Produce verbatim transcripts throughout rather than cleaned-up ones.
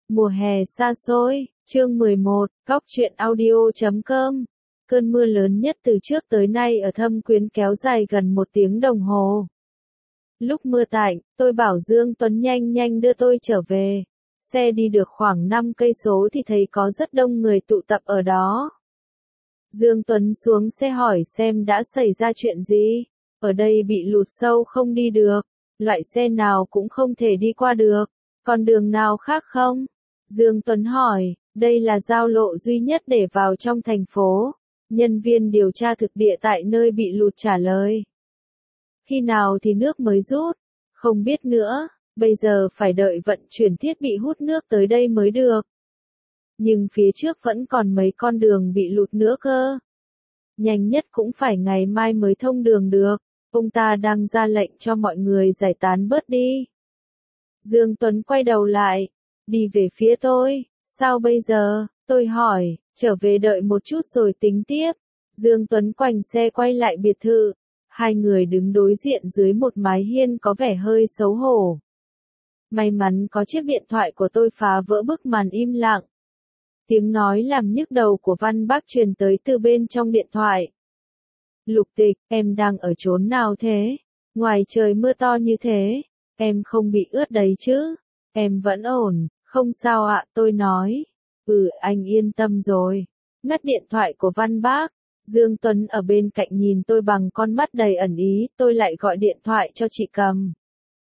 Mùa hè xa xôi, chương mười một, Góc truyện audio chấm com. Cơn mưa lớn nhất từ trước tới nay ở Thâm Quyến kéo dài gần một tiếng đồng hồ. Lúc mưa tạnh, tôi bảo Dương Tuấn nhanh nhanh đưa tôi trở về. Xe đi được khoảng năm cây số thì thấy có rất đông người tụ tập ở đó. Dương Tuấn xuống xe hỏi xem đã xảy ra chuyện gì. Ở đây bị lụt sâu không đi được, loại xe nào cũng không thể đi qua được. Còn đường nào khác không? Dương Tuấn hỏi, đây là giao lộ duy nhất để vào trong thành phố. Nhân viên điều tra thực địa tại nơi bị lụt trả lời. Khi nào thì nước mới rút? Không biết nữa, bây giờ phải đợi vận chuyển thiết bị hút nước tới đây mới được. Nhưng phía trước vẫn còn mấy con đường bị lụt nữa cơ. Nhanh nhất cũng phải ngày mai mới thông đường được. Ông ta đang ra lệnh cho mọi người giải tán bớt đi. Dương Tuấn quay đầu lại, đi về phía tôi. Sao bây giờ? Tôi hỏi, trở về đợi một chút rồi tính tiếp. Dương Tuấn quành xe quay lại biệt thự. Hai người đứng đối diện dưới một mái hiên có vẻ hơi xấu hổ. May mắn có chiếc điện thoại của tôi phá vỡ bức màn im lặng. Tiếng nói làm nhức đầu của Văn Bác truyền tới từ bên trong điện thoại. Lục Tịch, em đang ở chốn nào thế? Ngoài trời mưa to như thế, em không bị ướt đấy chứ? Em vẫn ổn, không sao ạ, tôi nói. Ừ, anh yên tâm rồi. Ngắt điện thoại của Văn Bác. Dương Tuấn ở bên cạnh nhìn tôi bằng con mắt đầy ẩn ý, tôi lại gọi điện thoại cho chị Cầm.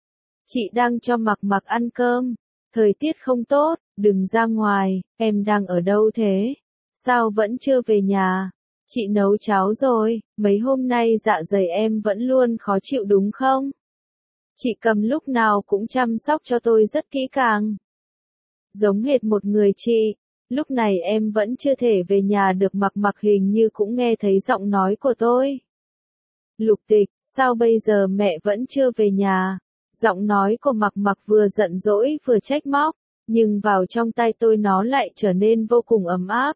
Chị đang cho Mặc Mặc ăn cơm. Thời tiết không tốt, đừng ra ngoài, em đang ở đâu thế? Sao vẫn chưa về nhà? Chị nấu cháo rồi, mấy hôm nay dạ dày em vẫn luôn khó chịu đúng không? Chị Cầm lúc nào cũng chăm sóc cho tôi rất kỹ càng. Giống hệt một người chị, lúc này em vẫn chưa thể về nhà được. Mặc Mặc hình như cũng nghe thấy giọng nói của tôi. Lục Tịch, sao bây giờ mẹ vẫn chưa về nhà? Giọng nói của Mặc Mặc vừa giận dỗi vừa trách móc, nhưng vào trong tai tôi nó lại trở nên vô cùng ấm áp.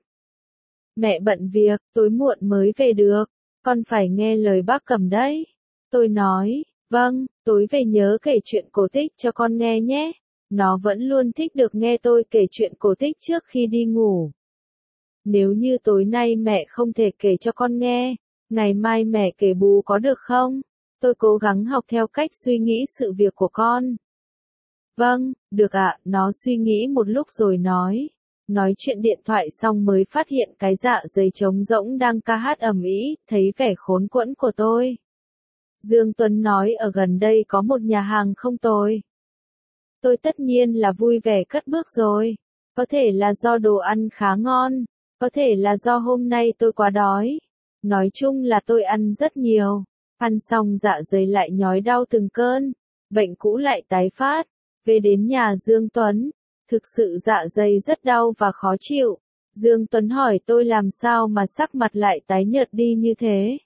Mẹ bận việc, tối muộn mới về được, con phải nghe lời bác Cầm đấy. Tôi nói, vâng, tối về nhớ kể chuyện cổ tích cho con nghe nhé. Nó vẫn luôn thích được nghe tôi kể chuyện cổ tích trước khi đi ngủ. Nếu như tối nay mẹ không thể kể cho con nghe, ngày mai mẹ kể bù có được không? Tôi cố gắng học theo cách suy nghĩ sự việc của con. Vâng, được ạ, nó suy nghĩ một lúc rồi nói. Nói chuyện điện thoại xong mới phát hiện cái dạ dày trống rỗng đang ca hát ầm ĩ, thấy vẻ khốn quẫn của tôi. Dương Tuấn nói ở gần đây có một nhà hàng không tồi. Tôi tất nhiên là vui vẻ cất bước rồi. Có thể là do đồ ăn khá ngon, có thể là do hôm nay tôi quá đói. Nói chung là tôi ăn rất nhiều. Ăn xong dạ dày lại nhói đau từng cơn. Bệnh cũ lại tái phát. Về đến nhà Dương Tuấn. Thực sự dạ dày rất đau và khó chịu. Dương Tuấn hỏi tôi làm sao mà sắc mặt lại tái nhợt đi như thế.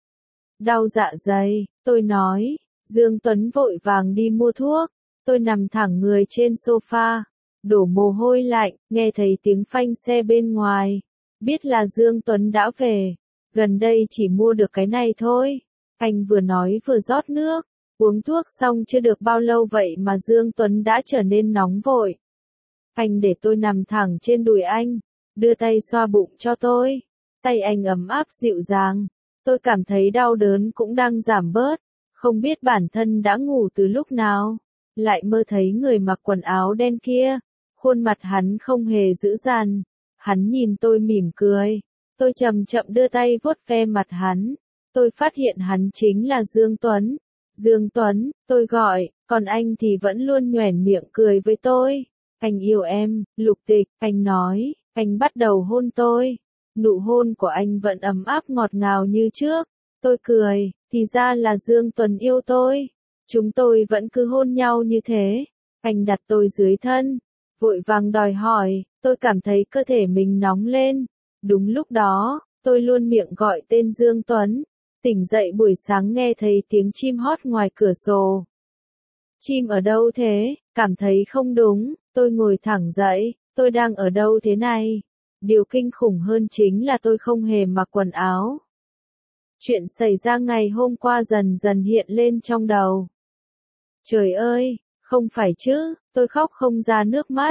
Đau dạ dày, tôi nói. Dương Tuấn vội vàng đi mua thuốc. Tôi nằm thẳng người trên sofa. Đổ mồ hôi lạnh, nghe thấy tiếng phanh xe bên ngoài. Biết là Dương Tuấn đã về. Gần đây chỉ mua được cái này thôi. Anh vừa nói vừa rót nước. Uống thuốc xong chưa được bao lâu vậy mà Dương Tuấn đã trở nên nóng vội. Anh để tôi nằm thẳng trên đùi anh, đưa tay xoa bụng cho tôi. Tay anh ấm áp dịu dàng. Tôi cảm thấy đau đớn cũng đang giảm bớt. Không biết bản thân đã ngủ từ lúc nào. Lại mơ thấy người mặc quần áo đen kia. Khuôn mặt hắn không hề dữ dằn. Hắn nhìn tôi mỉm cười. Tôi chậm chậm đưa tay vuốt ve mặt hắn. Tôi phát hiện hắn chính là Dương Tuấn. Dương Tuấn, tôi gọi, còn anh thì vẫn luôn nhoẻn miệng cười với tôi. Anh yêu em, Lục Tịch, anh nói, anh bắt đầu hôn tôi. Nụ hôn của anh vẫn ấm áp ngọt ngào như trước. Tôi cười, thì ra là Dương Tuấn yêu tôi. Chúng tôi vẫn cứ hôn nhau như thế. Anh đặt tôi dưới thân, vội vàng đòi hỏi, tôi cảm thấy cơ thể mình nóng lên. Đúng lúc đó, tôi luôn miệng gọi tên Dương Tuấn. Tỉnh dậy buổi sáng nghe thấy tiếng chim hót ngoài cửa sổ. Chim ở đâu thế? Cảm thấy không đúng, tôi ngồi thẳng dậy, tôi đang ở đâu thế này? Điều kinh khủng hơn chính là tôi không hề mặc quần áo. Chuyện xảy ra ngày hôm qua dần dần hiện lên trong đầu. Trời ơi, không phải chứ, tôi khóc không ra nước mắt.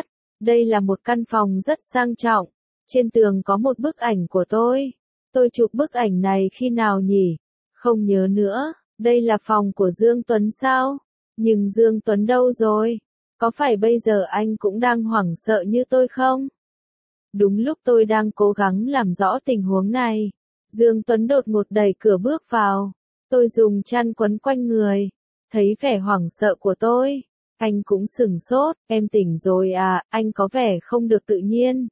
Đây là một căn phòng rất sang trọng. Trên tường có một bức ảnh của tôi. Tôi chụp bức ảnh này khi nào nhỉ? Không nhớ nữa. Đây là phòng của Dương Tuấn sao? Nhưng Dương Tuấn đâu rồi? Có phải bây giờ anh cũng đang hoảng sợ như tôi không? Đúng lúc tôi đang cố gắng làm rõ tình huống này, Dương Tuấn đột ngột đẩy cửa bước vào. Tôi dùng chăn quấn quanh người. Thấy vẻ hoảng sợ của tôi, anh cũng sửng sốt. Em tỉnh rồi à? Anh có vẻ không được tự nhiên.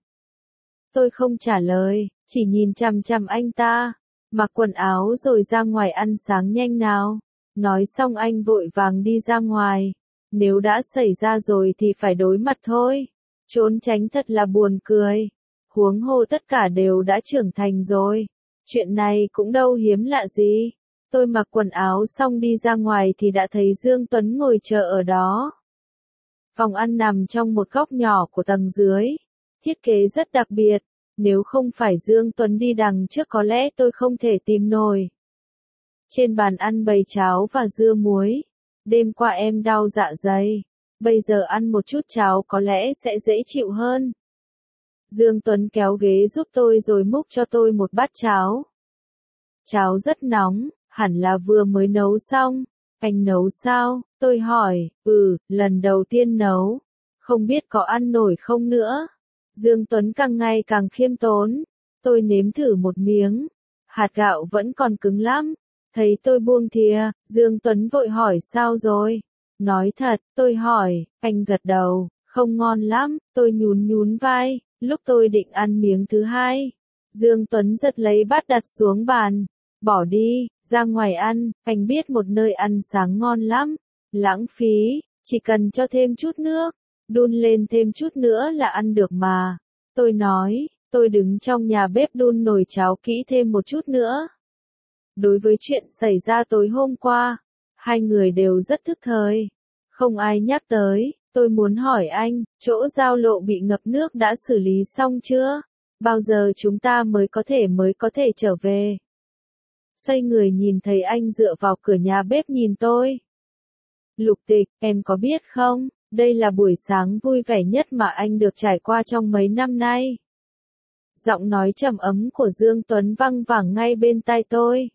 Tôi không trả lời, chỉ nhìn chằm chằm anh ta. Mặc quần áo rồi ra ngoài ăn sáng nhanh nào. Nói xong anh vội vàng đi ra ngoài. Nếu đã xảy ra rồi thì phải đối mặt thôi. Trốn tránh thật là buồn cười. Huống hồ tất cả đều đã trưởng thành rồi. Chuyện này cũng đâu hiếm lạ gì. Tôi mặc quần áo xong đi ra ngoài thì đã thấy Dương Tuấn ngồi chờ ở đó. Phòng ăn nằm trong một góc nhỏ của tầng dưới. Thiết kế rất đặc biệt. Nếu không phải Dương Tuấn đi đằng trước có lẽ tôi không thể tìm nổi. Trên bàn ăn bày cháo và dưa muối. Đêm qua em đau dạ dày. Bây giờ ăn một chút cháo có lẽ sẽ dễ chịu hơn. Dương Tuấn kéo ghế giúp tôi rồi múc cho tôi một bát cháo. Cháo rất nóng, hẳn là vừa mới nấu xong. Anh nấu sao? Tôi hỏi. Ừ, lần đầu tiên nấu. Không biết có ăn nổi không nữa. Dương Tuấn càng ngày càng khiêm tốn. Tôi nếm thử một miếng. Hạt gạo vẫn còn cứng lắm. Thấy tôi buông thìa, Dương Tuấn vội hỏi sao rồi? Nói thật, tôi hỏi. Anh gật đầu. Không ngon lắm. Tôi nhún nhún vai. Lúc tôi định ăn miếng thứ hai, Dương Tuấn giật lấy bát đặt xuống bàn. Bỏ đi, ra ngoài ăn. Anh biết một nơi ăn sáng ngon lắm. Lãng phí, chỉ cần cho thêm chút nước. Đun lên thêm chút nữa là ăn được mà. Tôi nói, tôi đứng trong nhà bếp đun nồi cháo kỹ thêm một chút nữa. Đối với chuyện xảy ra tối hôm qua, hai người đều rất thức thời. Không ai nhắc tới. Tôi muốn hỏi anh, chỗ giao lộ bị ngập nước đã xử lý xong chưa? Bao giờ chúng ta mới có thể mới có thể trở về? Xoay người nhìn thấy anh dựa vào cửa nhà bếp nhìn tôi. Lục Tịch, em có biết không, đây là buổi sáng vui vẻ nhất mà anh được trải qua trong mấy năm nay. Giọng nói trầm ấm của Dương Tuấn vang vẳng ngay bên tai tôi.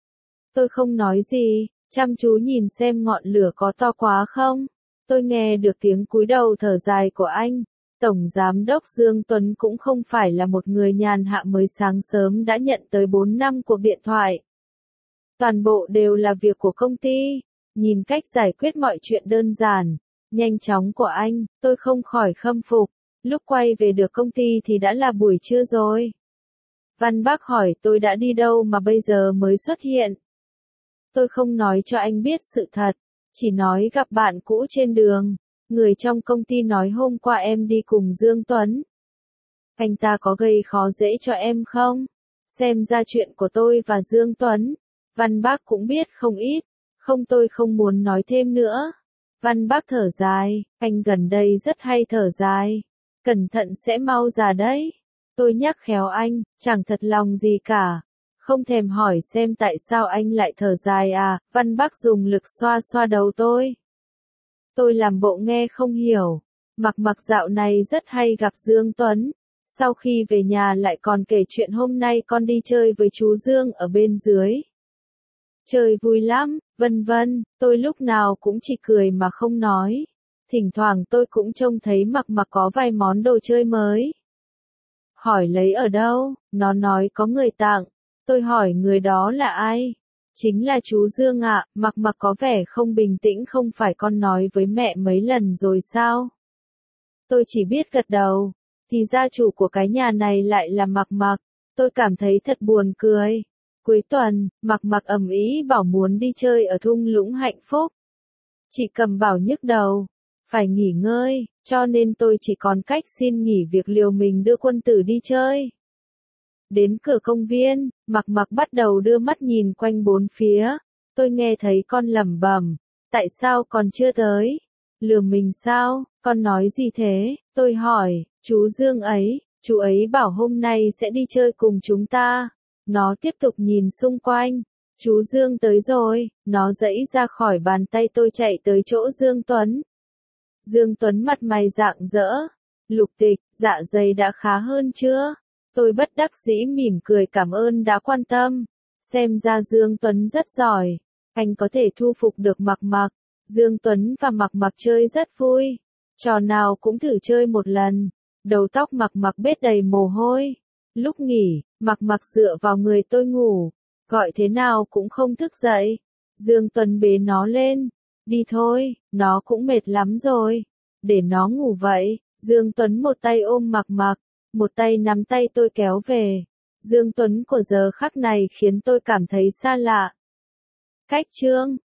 Tôi không nói gì, chăm chú nhìn xem ngọn lửa có to quá không. Tôi nghe được tiếng cúi đầu thở dài của anh. Tổng Giám đốc Dương Tuấn cũng không phải là một người nhàn hạ mới sáng sớm đã nhận tới bốn năm cuộc điện thoại. Toàn bộ đều là việc của công ty. Nhìn cách giải quyết mọi chuyện đơn giản, nhanh chóng của anh, tôi không khỏi khâm phục. Lúc quay về được công ty thì đã là buổi trưa rồi. Văn Bác hỏi tôi đã đi đâu mà bây giờ mới xuất hiện. Tôi không nói cho anh biết sự thật. Chỉ nói gặp bạn cũ trên đường. Người trong công ty nói hôm qua em đi cùng Dương Tuấn. Anh ta có gây khó dễ cho em không? Xem ra chuyện của tôi và Dương Tuấn, Văn Bác cũng biết không ít. Không, tôi không muốn nói thêm nữa. Văn Bác thở dài, anh gần đây rất hay thở dài. Cẩn thận sẽ mau già đấy. Tôi nhắc khéo anh, chẳng thật lòng gì cả. Không thèm hỏi xem tại sao anh lại thở dài à, Văn Bác dùng lực xoa xoa đầu tôi. Tôi làm bộ nghe không hiểu. Mặc Mặc dạo này rất hay gặp Dương Tuấn. Sau khi về nhà lại còn kể chuyện hôm nay con đi chơi với chú Dương ở bên dưới. Chơi vui lắm, vân vân, tôi lúc nào cũng chỉ cười mà không nói. Thỉnh thoảng tôi cũng trông thấy Mặc Mặc có vài món đồ chơi mới. Hỏi lấy ở đâu, nó nói có người tặng. Tôi hỏi người đó là ai? Chính là chú Dương ạ. Mặc Mặc có vẻ không bình tĩnh, không phải con nói với mẹ mấy lần rồi sao? Tôi chỉ biết gật đầu. Thì gia chủ của cái nhà này lại là Mặc Mặc. Tôi cảm thấy thật buồn cười. Cuối tuần, Mặc Mặc ầm ĩ bảo muốn đi chơi ở thung lũng hạnh phúc. Chị Cầm bảo nhức đầu, phải nghỉ ngơi, cho nên tôi chỉ còn cách xin nghỉ việc liều mình đưa quân tử đi chơi. Đến cửa công viên, Mặc Mặc bắt đầu đưa mắt nhìn quanh bốn phía. Tôi nghe thấy con lẩm bẩm, tại sao còn chưa tới? Lừa mình sao? Con nói gì thế? Tôi hỏi, chú Dương ấy, chú ấy bảo hôm nay sẽ đi chơi cùng chúng ta. Nó tiếp tục nhìn xung quanh. Chú Dương tới rồi, nó giãy ra khỏi bàn tay tôi chạy tới chỗ Dương Tuấn. Dương Tuấn mặt mày rạng rỡ. Lục Tịch, dạ dày đã khá hơn chưa? Tôi bất đắc dĩ mỉm cười cảm ơn đã quan tâm. Xem ra Dương Tuấn rất giỏi. Anh có thể thu phục được Mặc Mặc. Dương Tuấn và Mặc Mặc chơi rất vui. Trò nào cũng thử chơi một lần. Đầu tóc Mặc Mặc bết đầy mồ hôi. Lúc nghỉ, Mặc Mặc dựa vào người tôi ngủ. Gọi thế nào cũng không thức dậy. Dương Tuấn bế nó lên. Đi thôi, nó cũng mệt lắm rồi. Để nó ngủ vậy. Dương Tuấn một tay ôm Mặc Mặc, một tay nắm tay tôi kéo về. Dương Tuấn của giờ khắc này khiến tôi cảm thấy xa lạ. Cách chương